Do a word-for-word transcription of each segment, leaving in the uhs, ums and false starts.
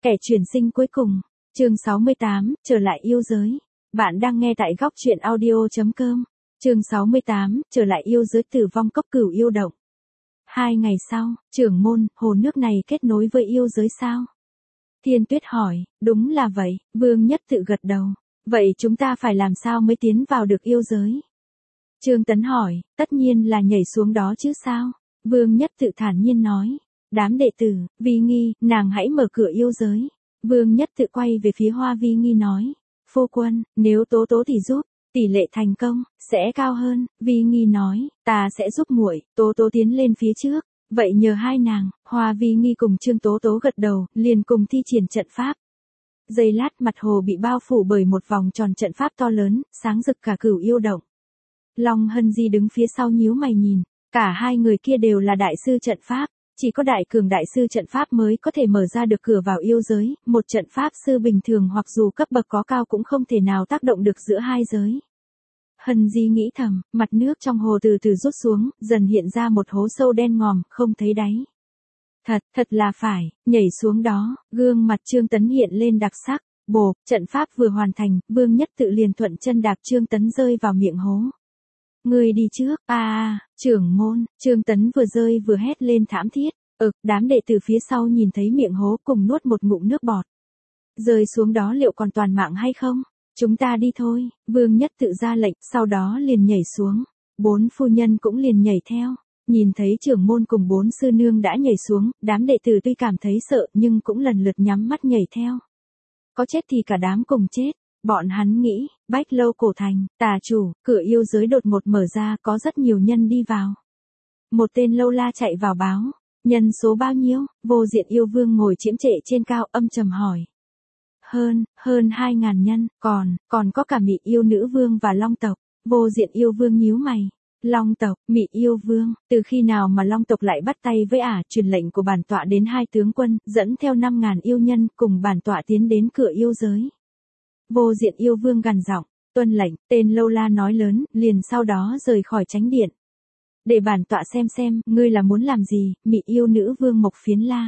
Kẻ chuyển sinh cuối cùng, chương sáu mươi tám, trở lại yêu giới. Bạn đang nghe tại góc truyện audio chấm com. Chương sáu mươi tám, trở lại yêu giới tử vong cốc cửu yêu động. Hai ngày sau, trưởng môn, hồ nước này kết nối với yêu giới sao? Thiên Tuyết hỏi, đúng là vậy, Vương Nhất Tự gật đầu. Vậy chúng ta phải làm sao mới tiến vào được yêu giới? Trương Tấn hỏi, tất nhiên là nhảy xuống đó chứ sao? Vương Nhất Tự thản nhiên nói. Đám đệ tử, Vi Nghi, nàng hãy mở cửa yêu giới. Vương Nhất Tự quay về phía Hoa Vi Nghi nói. Phu quân, nếu Tố Tố thì giúp, tỷ lệ thành công sẽ cao hơn. Vi Nghi nói, ta sẽ giúp muội. Tố Tố tiến lên phía trước. Vậy nhờ hai nàng. Hoa Vi Nghi cùng Trương Tố Tố gật đầu, liền cùng thi triển trận pháp. Giây lát mặt hồ bị bao phủ bởi một vòng tròn trận pháp to lớn, sáng rực cả cửu yêu động. Long Hân Di đứng phía sau nhíu mày nhìn, cả hai người kia đều là đại sư trận pháp. Chỉ có đại cường đại sư trận pháp mới có thể mở ra được cửa vào yêu giới, một trận pháp sư bình thường hoặc dù cấp bậc có cao cũng không thể nào tác động được giữa hai giới. Hân Di nghĩ thầm, mặt nước trong hồ từ từ rút xuống, dần hiện ra một hố sâu đen ngòm, không thấy đáy. Thật, thật là phải, nhảy xuống đó, gương mặt Trương Tấn hiện lên đặc sắc, bồ, trận pháp vừa hoàn thành, Vương Nhất Tự liền thuận chân đạp Trương Tấn rơi vào miệng hố. Người đi trước, a à, trưởng môn, Trương Tấn vừa rơi vừa hét lên thảm thiết, ực, đám đệ tử phía sau nhìn thấy miệng hố cùng nuốt một ngụm nước bọt. Rơi xuống đó liệu còn toàn mạng hay không? Chúng ta đi thôi, Vương Nhất Tự ra lệnh, sau đó liền nhảy xuống. Bốn phu nhân cũng liền nhảy theo. Nhìn thấy trưởng môn cùng bốn sư nương đã nhảy xuống, đám đệ tử tuy cảm thấy sợ nhưng cũng lần lượt nhắm mắt nhảy theo. Có chết thì cả đám cùng chết. Bọn hắn nghĩ, Bách Lâu cổ thành, tà chủ, cửa yêu giới đột ngột mở ra có rất nhiều nhân đi vào. Một tên lâu la chạy vào báo, nhân số bao nhiêu? Vô Diện Yêu Vương ngồi chiếm trệ trên cao âm trầm hỏi. Hơn, hơn hai ngàn nhân, còn, còn có cả Mị Yêu Nữ Vương và Long tộc. Vô Diện Yêu Vương nhíu mày. Long tộc, Mị Yêu Vương, từ khi nào mà Long tộc lại bắt tay với ả? Truyền lệnh của bản tọa đến hai tướng quân, dẫn theo năm ngàn yêu nhân cùng bản tọa tiến đến cửa yêu giới. Vô Diện Yêu Vương gằn giọng, tuân lệnh, tên lâu la nói lớn, liền sau đó rời khỏi chánh điện. Để bản tọa xem xem, ngươi là muốn làm gì? Mị Yêu Nữ Vương Mộc Phiến la.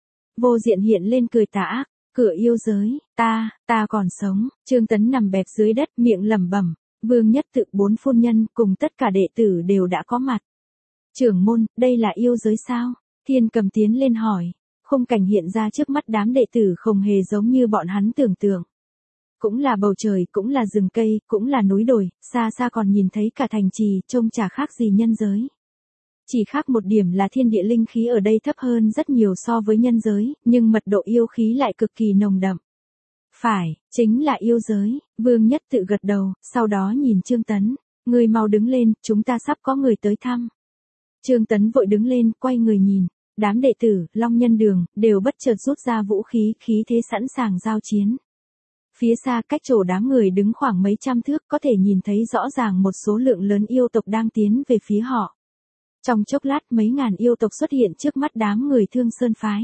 Vô Diện hiện lên cười tà ác, cửa yêu giới, ta, ta còn sống. Trương Tấn nằm bẹp dưới đất, miệng lẩm bẩm. Vương Nhất Tự, bốn phu nhân cùng tất cả đệ tử đều đã có mặt. Trưởng môn, đây là yêu giới sao? Thiên Cầm tiến lên hỏi. Khung cảnh hiện ra trước mắt đám đệ tử không hề giống như bọn hắn tưởng tượng. Cũng là bầu trời, cũng là rừng cây, cũng là núi đồi, xa xa còn nhìn thấy cả thành trì, trông chả khác gì nhân giới. Chỉ khác một điểm là thiên địa linh khí ở đây thấp hơn rất nhiều so với nhân giới, nhưng mật độ yêu khí lại cực kỳ nồng đậm. Phải, chính là yêu giới. Vương Nhất Tự gật đầu, sau đó nhìn Trương Tấn. Người mau đứng lên, chúng ta sắp có người tới thăm. Trương Tấn vội đứng lên, quay người nhìn. Đám đệ tử, Long Nhân Đường, đều bất chợt rút ra vũ khí, khí thế sẵn sàng giao chiến. Phía xa cách chỗ đám người đứng khoảng mấy trăm thước có thể nhìn thấy rõ ràng một số lượng lớn yêu tộc đang tiến về phía họ. Trong chốc lát mấy ngàn yêu tộc xuất hiện trước mắt đám người Thương Sơn Phái.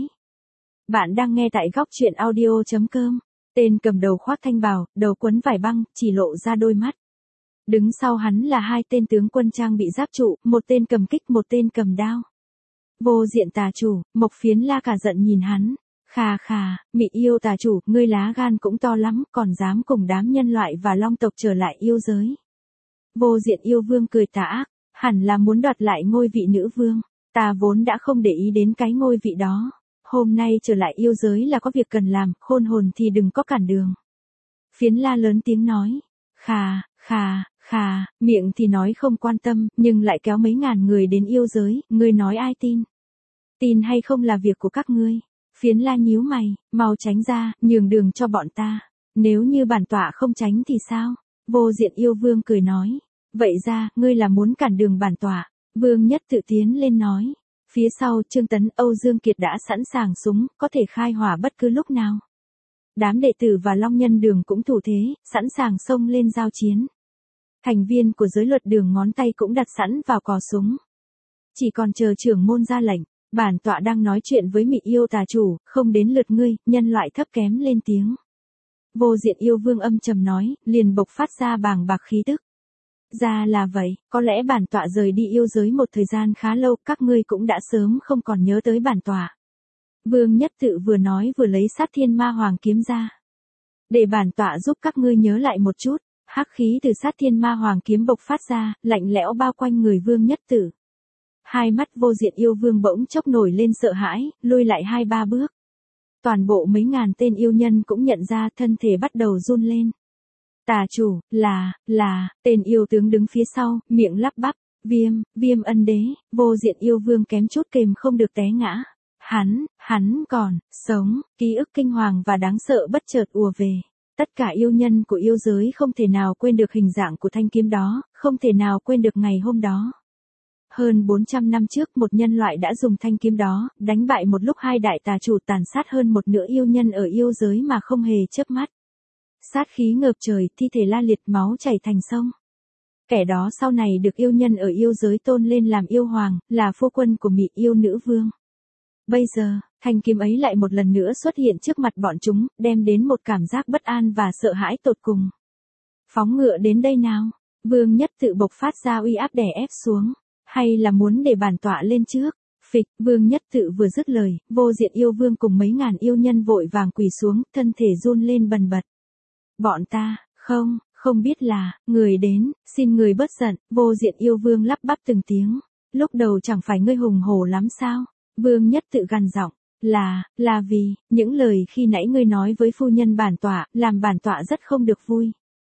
Bạn đang nghe tại góc truyện audio chấm com. Tên cầm đầu khoác thanh bào, đầu quấn vải băng, chỉ lộ ra đôi mắt. Đứng sau hắn là hai tên tướng quân trang bị giáp trụ, một tên cầm kích, một tên cầm đao. Vô Diện tà chủ, Mộc Phiến la cả giận nhìn hắn. Khà khà, Mị Yêu tà chủ, ngươi lá gan cũng to lắm, còn dám cùng đám nhân loại và long tộc trở lại yêu giới. Vô Diện Yêu Vương cười tà ác, hẳn là muốn đoạt lại ngôi vị nữ vương. Ta vốn đã không để ý đến cái ngôi vị đó. Hôm nay trở lại yêu giới là có việc cần làm, khôn hồn thì đừng có cản đường. Phiến la lớn tiếng nói. Khà, khà, khà, miệng thì nói không quan tâm, nhưng lại kéo mấy ngàn người đến yêu giới, ngươi nói ai tin? Tin hay không là việc của các ngươi. Phiến la nhíu mày, mau tránh ra, nhường đường cho bọn ta. Nếu như bản tọa không tránh thì sao? Vô Diện Yêu Vương cười nói. Vậy ra, ngươi là muốn cản đường bản tọa. Vương Nhất Tự tiến lên nói. Phía sau, Trương Tấn, Âu Dương Kiệt đã sẵn sàng súng, có thể khai hỏa bất cứ lúc nào. Đám đệ tử và Long Nhân Đường cũng thủ thế, sẵn sàng xông lên giao chiến. Thành viên của giới luật đường ngón tay cũng đặt sẵn vào cò súng. Chỉ còn chờ trưởng môn ra lệnh. Bản tọa đang nói chuyện với Mị Yêu tà chủ, không đến lượt ngươi. Nhân loại thấp kém lên tiếng. Vô Diện Yêu Vương âm trầm nói, liền bộc phát ra bàng bạc khí tức. Ra là vậy, có lẽ bản tọa rời đi yêu giới một thời gian khá lâu, các ngươi cũng đã sớm không còn nhớ tới bản tọa. Vương Nhất Tự vừa nói vừa lấy Sát Thiên Ma Hoàng kiếm ra. Để bản tọa giúp các ngươi nhớ lại một chút, hắc khí từ Sát Thiên Ma Hoàng kiếm bộc phát ra, lạnh lẽo bao quanh người Vương Nhất Tự. Hai mắt Vô Diện yêu vương bỗng chốc nổi lên sợ hãi, lui lại hai ba bước. Toàn bộ mấy ngàn tên yêu nhân cũng nhận ra thân thể bắt đầu run lên. Tà chủ, là, là, tên yêu tướng đứng phía sau, miệng lắp bắp, viêm, viêm ân đế, Vô Diện yêu vương kém chút kềm không được té ngã. Hắn, hắn còn, sống, ký ức kinh hoàng và đáng sợ bất chợt ùa về. Tất cả yêu nhân của yêu giới không thể nào quên được hình dạng của thanh kiếm đó, không thể nào quên được ngày hôm đó. Hơn bốn trăm năm trước một nhân loại đã dùng thanh kiếm đó, đánh bại một lúc hai đại tà chủ tàn sát hơn một nửa yêu nhân ở yêu giới mà không hề chớp mắt. Sát khí ngập trời, thi thể la liệt máu chảy thành sông. Kẻ đó sau này được yêu nhân ở yêu giới tôn lên làm yêu hoàng, là phu quân của Mị yêu nữ vương. Bây giờ, thanh kiếm ấy lại một lần nữa xuất hiện trước mặt bọn chúng, đem đến một cảm giác bất an và sợ hãi tột cùng. Phóng ngựa đến đây nào, Vương Nhất Tự bộc phát ra uy áp đè ép xuống, hay là muốn để bản tọa lên trước. Phịch, Vương Nhất Tự vừa dứt lời, Vô Diện yêu vương cùng mấy ngàn yêu nhân vội vàng quỳ xuống, thân thể run lên bần bật. Bọn ta, không, không biết là, người đến, xin người bớt giận, Vô Diện yêu vương lắp bắp từng tiếng. Lúc đầu chẳng phải ngươi hùng hổ lắm sao? Vương Nhất Tự gằn giọng, là, là vì, những lời khi nãy ngươi nói với phu nhân bản tọa, làm bản tọa rất không được vui.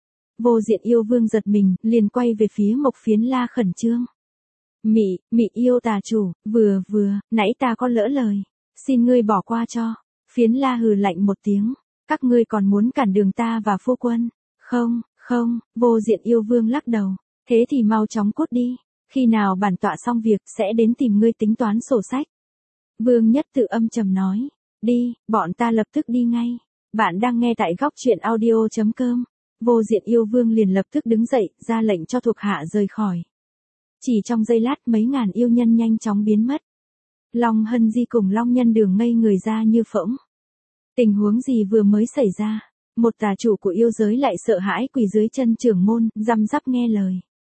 Vô Diện yêu vương giật mình, liền quay về phía Mộc Phiến La khẩn trương. Mị, Mị yêu tà chủ, vừa vừa, nãy ta có lỡ lời, xin ngươi bỏ qua cho. Phiến La hừ lạnh một tiếng, các ngươi còn muốn cản đường ta và phu quân? Không, không, Vô Diện yêu vương lắc đầu, thế thì mau chóng cút đi, khi nào bản tọa xong việc sẽ đến tìm ngươi tính toán sổ sách. Vương Nhất Tự âm trầm nói, đi, bọn ta lập tức đi ngay. Bạn đang nghe tại góc truyện audio chấm com. Vô Diện yêu vương liền lập tức đứng dậy, ra lệnh cho thuộc hạ rời khỏi. Chỉ trong giây lát mấy ngàn yêu nhân nhanh chóng biến mất. Long Hân Di cùng Long Nhân Đường ngây người ra như phỗng. Tình huống gì vừa mới xảy ra, một tà chủ của yêu giới lại sợ hãi quỳ dưới chân trưởng môn, răm rắp nghe lời.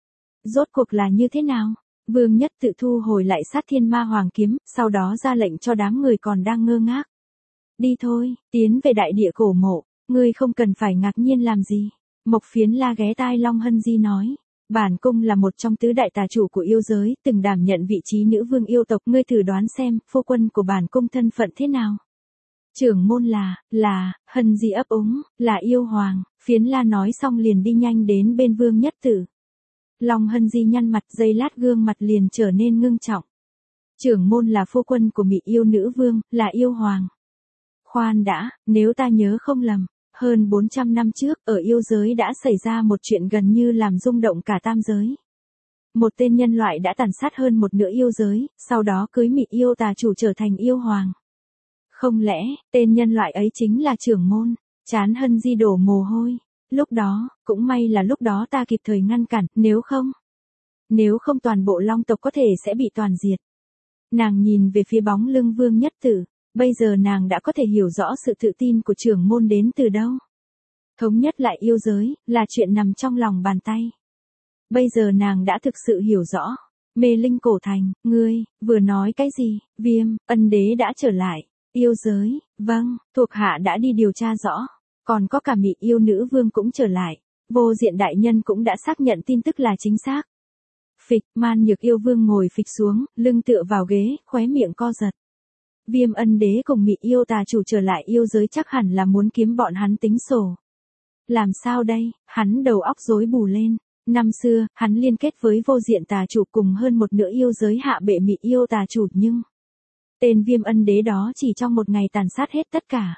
Rốt cuộc là như thế nào? Vương Nhất Tự thu hồi lại Sát Thiên Ma Hoàng kiếm, sau đó ra lệnh cho đám người còn đang ngơ ngác. Đi thôi, tiến về đại địa cổ mộ, ngươi không cần phải ngạc nhiên làm gì. Mộc Phiến La ghé tai Long Hân Di nói, bản cung là một trong tứ đại tà chủ của yêu giới, từng đảm nhận vị trí nữ vương yêu tộc, ngươi thử đoán xem, phu quân của bản cung thân phận thế nào. Trưởng môn là, là, Hân Di ấp úng, là yêu hoàng. Phiến La nói xong liền đi nhanh đến bên Vương Nhất Tự. Long Hân Di nhăn mặt, giây lát gương mặt liền trở nên ngưng trọng. Trưởng môn là phu quân của Mị yêu nữ vương, là yêu hoàng. Khoan đã, nếu ta nhớ không lầm, hơn bốn trăm năm trước, ở yêu giới đã xảy ra một chuyện gần như làm rung động cả tam giới. Một tên nhân loại đã tàn sát hơn một nửa yêu giới, sau đó cưới Mị yêu tà chủ trở thành yêu hoàng. Không lẽ, tên nhân loại ấy chính là trưởng môn? Trán Hân Di đổ mồ hôi. Lúc đó, cũng may là lúc đó ta kịp thời ngăn cản, nếu không, nếu không toàn bộ long tộc có thể sẽ bị toàn diệt. Nàng nhìn về phía bóng lưng Vương Nhất Tự, bây giờ nàng đã có thể hiểu rõ sự tự tin của trưởng môn đến từ đâu. Thống nhất lại yêu giới, là chuyện nằm trong lòng bàn tay. Bây giờ nàng đã thực sự hiểu rõ. Mê Linh Cổ Thành, ngươi, vừa nói cái gì? Viêm, ân đế đã trở lại. Yêu giới, vâng, thuộc hạ đã đi điều tra rõ. Còn có cả Mị yêu nữ vương cũng trở lại. Vô Diện đại nhân cũng đã xác nhận tin tức là chính xác. Phịch, Man Nhược yêu vương ngồi phịch xuống, lưng tựa vào ghế, khóe miệng co giật. Viêm ân đế cùng Mị yêu tà chủ trở lại yêu giới chắc hẳn là muốn kiếm bọn hắn tính sổ. Làm sao đây, hắn đầu óc rối bù lên. Năm xưa, hắn liên kết với Vô Diện tà chủ cùng hơn một nửa yêu giới hạ bệ Mị yêu tà chủ nhưng... tên Viêm ân đế đó chỉ trong một ngày tàn sát hết tất cả.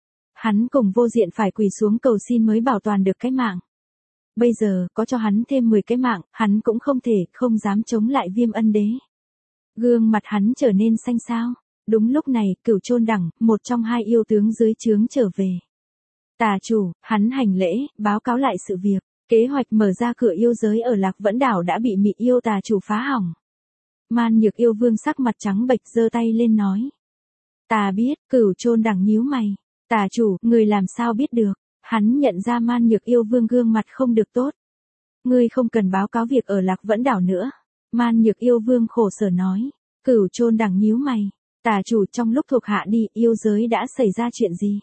Hắn cùng Vô Diện phải quỳ xuống cầu xin mới bảo toàn được cái mạng. Bây giờ, có cho hắn thêm mười cái mạng, hắn cũng không thể, không dám chống lại Viêm ân đế. Gương mặt hắn trở nên xanh xao. Đúng lúc này, Cửu Chôn Đẳng, một trong hai yêu tướng dưới trướng trở về. Tà chủ, hắn hành lễ, báo cáo lại sự việc. Kế hoạch mở ra cửa yêu giới ở Lạc Vẫn Đảo đã bị Mị yêu tà chủ phá hỏng. Man Nhược yêu vương sắc mặt trắng bệch giơ tay lên nói. Ta biết, Cửu Chôn Đẳng nhíu mày. Tà chủ, người làm sao biết được? Hắn nhận ra Man Nhược yêu vương gương mặt không được tốt. Ngươi không cần báo cáo việc ở Lạc Vẫn Đảo nữa. Man Nhược yêu vương khổ sở nói. Cửu Chôn Đẳng nhíu mày. Tà chủ, trong lúc thuộc hạ đi yêu giới đã xảy ra chuyện gì?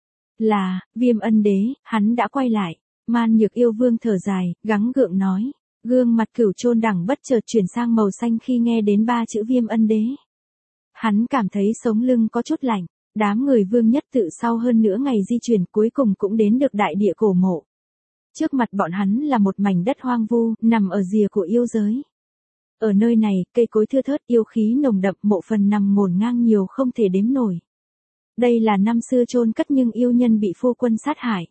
Là, Viêm Ân Đế, hắn đã quay lại. Man Nhược Yêu Vương thở dài, gắng gượng nói. Gương mặt Cửu Chôn Đẳng bất chợt chuyển sang màu xanh khi nghe đến ba chữ Viêm Ân Đế. Hắn cảm thấy sống lưng có chút lạnh. Đám người Vương Nhất Tự sau hơn nửa ngày di chuyển cuối cùng cũng đến được đại địa cổ mộ. Trước mặt bọn hắn là một mảnh đất hoang vu, nằm ở rìa của yêu giới. Ở nơi này, cây cối thưa thớt, yêu khí nồng đậm, mộ phần nằm ngổn ngang nhiều không thể đếm nổi. Đây là năm xưa chôn cất nhưng yêu nhân bị phu quân sát hại.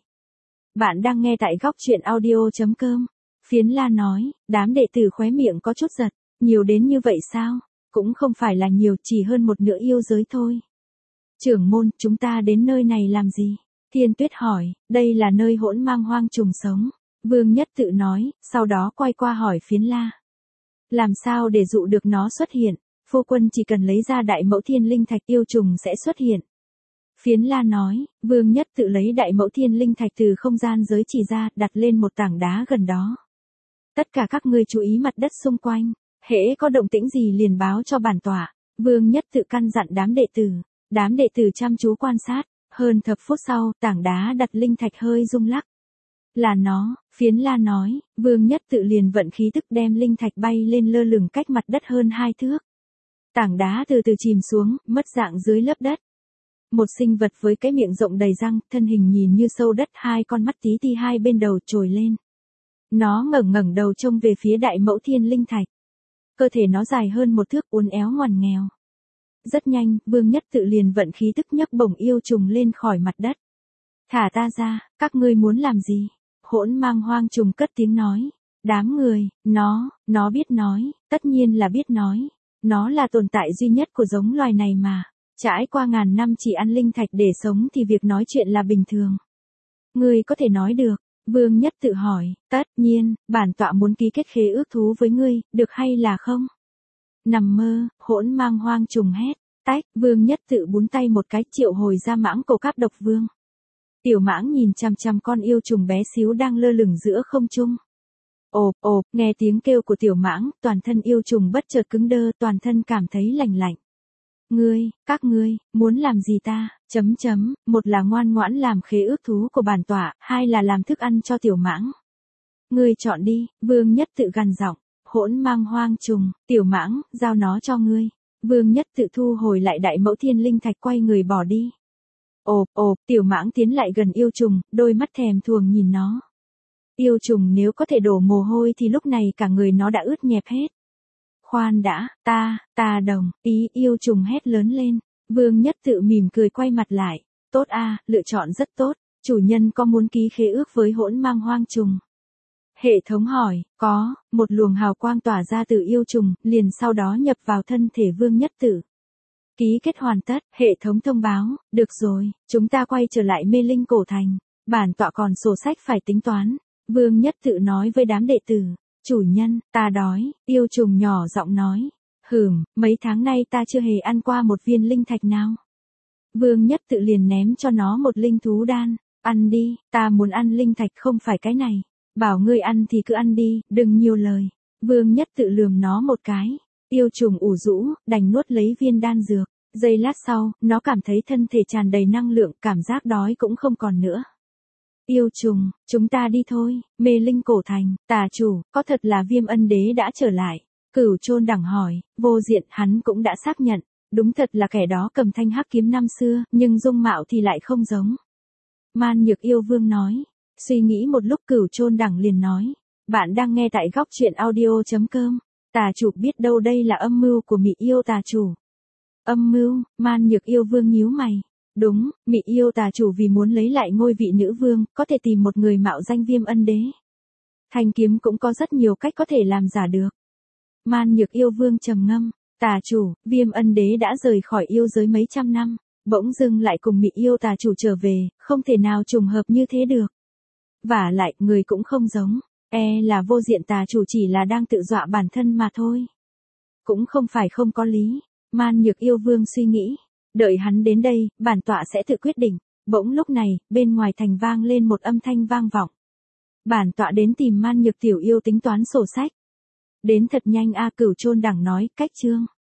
Bạn đang nghe tại góc truyện audio chấm com. Phiến La nói, đám đệ tử khóe miệng có chút giật, nhiều đến như vậy sao? Cũng không phải là nhiều, chỉ hơn một nửa yêu giới thôi. Trưởng môn, chúng ta đến nơi này làm gì? Thiên Tuyết hỏi, đây là nơi hỗn mang hoang trùng sống. Vương Nhất Tự nói, sau đó quay qua hỏi Phiến La. Làm sao để dụ được nó xuất hiện? Phu quân chỉ cần lấy ra đại mẫu thiên linh thạch yêu trùng sẽ xuất hiện. Phiến La nói, Vương Nhất Tự lấy đại mẫu thiên linh thạch từ không gian giới chỉ ra, đặt lên một tảng đá gần đó. Tất cả các ngươi chú ý mặt đất xung quanh, hễ có động tĩnh gì liền báo cho bản tọa. Vương Nhất Tự căn dặn đám đệ tử. Đám đệ tử chăm chú quan sát, hơn thập phút sau, tảng đá đặt linh thạch hơi rung lắc. Là nó, Phiến La nói, Vương Nhất Tự liền vận khí tức đem linh thạch bay lên lơ lửng cách mặt đất hơn hai thước. Tảng đá từ từ chìm xuống, mất dạng dưới lớp đất. Một sinh vật với cái miệng rộng đầy răng, thân hình nhìn như sâu đất, hai con mắt tí ti hai bên đầu trồi lên. Nó ngẩng ngẩng đầu trông về phía đại mẫu thiên linh thạch. Cơ thể nó dài hơn một thước, uốn éo ngoằn nghèo. Rất nhanh, Vương Nhất Tự liền vận khí tức nhấc bổng yêu trùng lên khỏi mặt đất. Thả ta ra, các ngươi muốn làm gì? Hỗn mang hoang trùng cất tiếng nói. Đám người, nó, nó biết nói, tất nhiên là biết nói. Nó là tồn tại duy nhất của giống loài này mà. Trải qua ngàn năm chỉ ăn linh thạch để sống thì việc nói chuyện là bình thường. Ngươi có thể nói được. Vương Nhất Tự hỏi, tất nhiên, bản tọa muốn ký kết khế ước thú với ngươi, được hay là không? Nằm mơ, hỗn mang hoang trùng hét, tách, Vương Nhất Tự búng tay một cái triệu hồi ra mãng cổ cáp độc vương. Tiểu mãng nhìn chằm chằm con yêu trùng bé xíu đang lơ lửng giữa không trung. Ộp, ộp, nghe tiếng kêu của tiểu mãng, toàn thân yêu trùng bất chợt cứng đơ, toàn thân cảm thấy lạnh lạnh. Ngươi, các ngươi, muốn làm gì ta, chấm chấm, một là ngoan ngoãn làm khế ước thú của bản tọa, hai là làm thức ăn cho tiểu mãng. Ngươi chọn đi, Vương Nhất Tự gằn giọng. Hỗn mang hoang trùng, tiểu mãng, giao nó cho ngươi. Vương Nhất Tự thu hồi lại đại mẫu thiên linh thạch quay người bỏ đi. Ộp, ộp, tiểu mãng tiến lại gần yêu trùng, đôi mắt thèm thuồng nhìn nó. Yêu trùng nếu có thể đổ mồ hôi thì lúc này cả người nó đã ướt nhẹp hết. Khoan đã, ta, ta đồng, ý yêu trùng hét lớn lên. Vương Nhất Tự mỉm cười quay mặt lại. Tốt a, lựa chọn rất tốt. Chủ nhân có muốn ký khế ước với hỗn mang hoang trùng? Hệ thống hỏi, có, một luồng hào quang tỏa ra từ yêu trùng, liền sau đó nhập vào thân thể Vương Nhất Tự. Ký kết hoàn tất, hệ thống thông báo, được rồi, chúng ta quay trở lại Mê Linh Cổ Thành. Bản tọa còn sổ sách phải tính toán. Vương Nhất Tự nói với đám đệ tử, chủ nhân, ta đói, yêu trùng nhỏ giọng nói. Hừm, mấy tháng nay ta chưa hề ăn qua một viên linh thạch nào. Vương Nhất Tự liền ném cho nó một linh thú đan, ăn đi, ta muốn ăn linh thạch không phải cái này. Bảo ngươi ăn thì cứ ăn đi, đừng nhiều lời. Vương Nhất Tự lườm nó một cái. Yêu trùng ủ rũ, đành nuốt lấy viên đan dược. Giây lát sau, nó cảm thấy thân thể tràn đầy năng lượng, cảm giác đói cũng không còn nữa. Yêu trùng, chúng ta đi thôi. Mê Linh Cổ Thành, tà chủ, có thật là Viêm Ân Đế đã trở lại? Cửu Chôn Đẳng hỏi, vô diện hắn cũng đã xác nhận. Đúng thật là kẻ đó cầm thanh hắc kiếm năm xưa, nhưng dung mạo thì lại không giống. Man Nhược Yêu Vương nói. Suy nghĩ một lúc Cửu Chôn Đẳng liền nói. Bạn đang nghe tại góc truyện audio chấm com. Tà chủ biết đâu đây là âm mưu của Mị Yêu tà chủ. Âm mưu, Man Nhược Yêu Vương nhíu mày. Đúng, Mị Yêu tà chủ vì muốn lấy lại ngôi vị nữ vương, có thể tìm một người mạo danh Viêm Ân Đế. Thanh kiếm cũng có rất nhiều cách có thể làm giả được. Man Nhược Yêu Vương trầm ngâm. Tà chủ, Viêm Ân Đế đã rời khỏi yêu giới mấy trăm năm, bỗng dưng lại cùng Mị Yêu tà chủ trở về, không thể nào trùng hợp như thế được. Vả lại, người cũng không giống, e là vô diện tà chủ chỉ là đang tự dọa bản thân mà thôi. Cũng không phải không có lý, Man Nhược Yêu Vương suy nghĩ, đợi hắn đến đây, bản tọa sẽ tự quyết định. Bỗng lúc này, bên ngoài thành vang lên một âm thanh vang vọng. Bản tọa đến tìm Man Nhược tiểu yêu tính toán sổ sách. Đến thật nhanh a, Cửu Chôn Đẳng nói, cách chương.